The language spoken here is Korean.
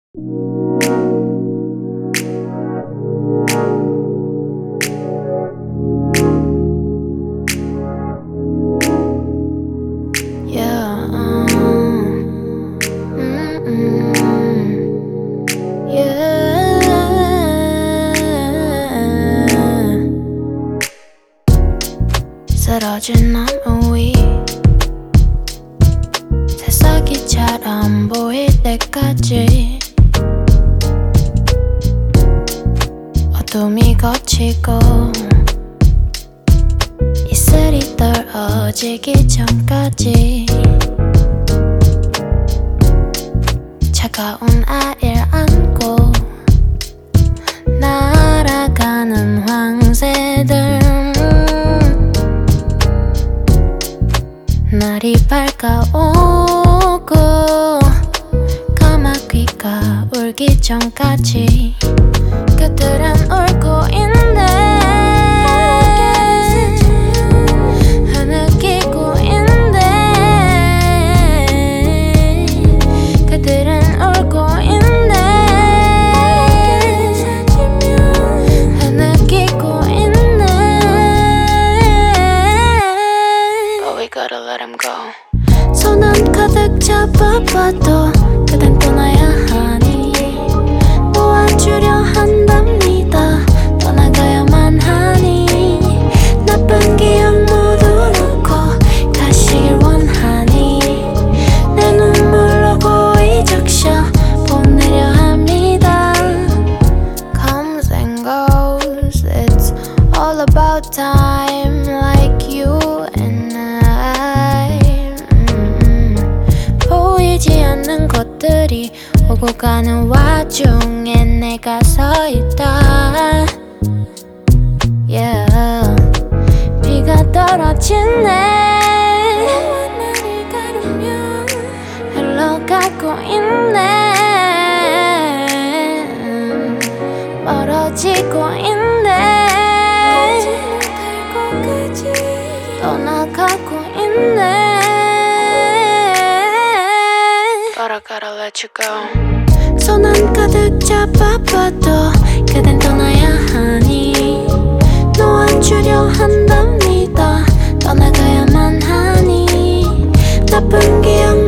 Yeah, yeah. 쓰러진 나무 위 새싹이 잘 안 보일 때까지 어둠이 걷히고 이슬이 떨어지기 전까지 차가운 아이를 안고 날아가는 황새들 날이 밝아오고 까마귀가 울기 전까지 그들은 울고 있네. 흐느끼고 있네. 그들은 울고 있네. 흐느끼고 있네. But we gotta let him go. 손 안 가득 잡아봐도 그댄 떠나야 하니 놓아주려 한답니다. 떠나가야만 하니 나쁜 기억 모두 놓고 가시길 원하니 내 눈물로 고이 적셔 보내려 합니다. Comes and goes, it's all about time like you and I. 보이지 않는 것들이 오고 가는 와중에 내가 서 있다. Yeah. 비가 떨어지네. 너와 나를 가르며 흘러가고 있네. 멀어지고 있네. 떠나가고 있네. But I gotta let you go. 손 안 가득 잡아봐도 그댄 떠나야 하니 놓아주려 한답니다. 떠나가야만 하니 나쁜 기억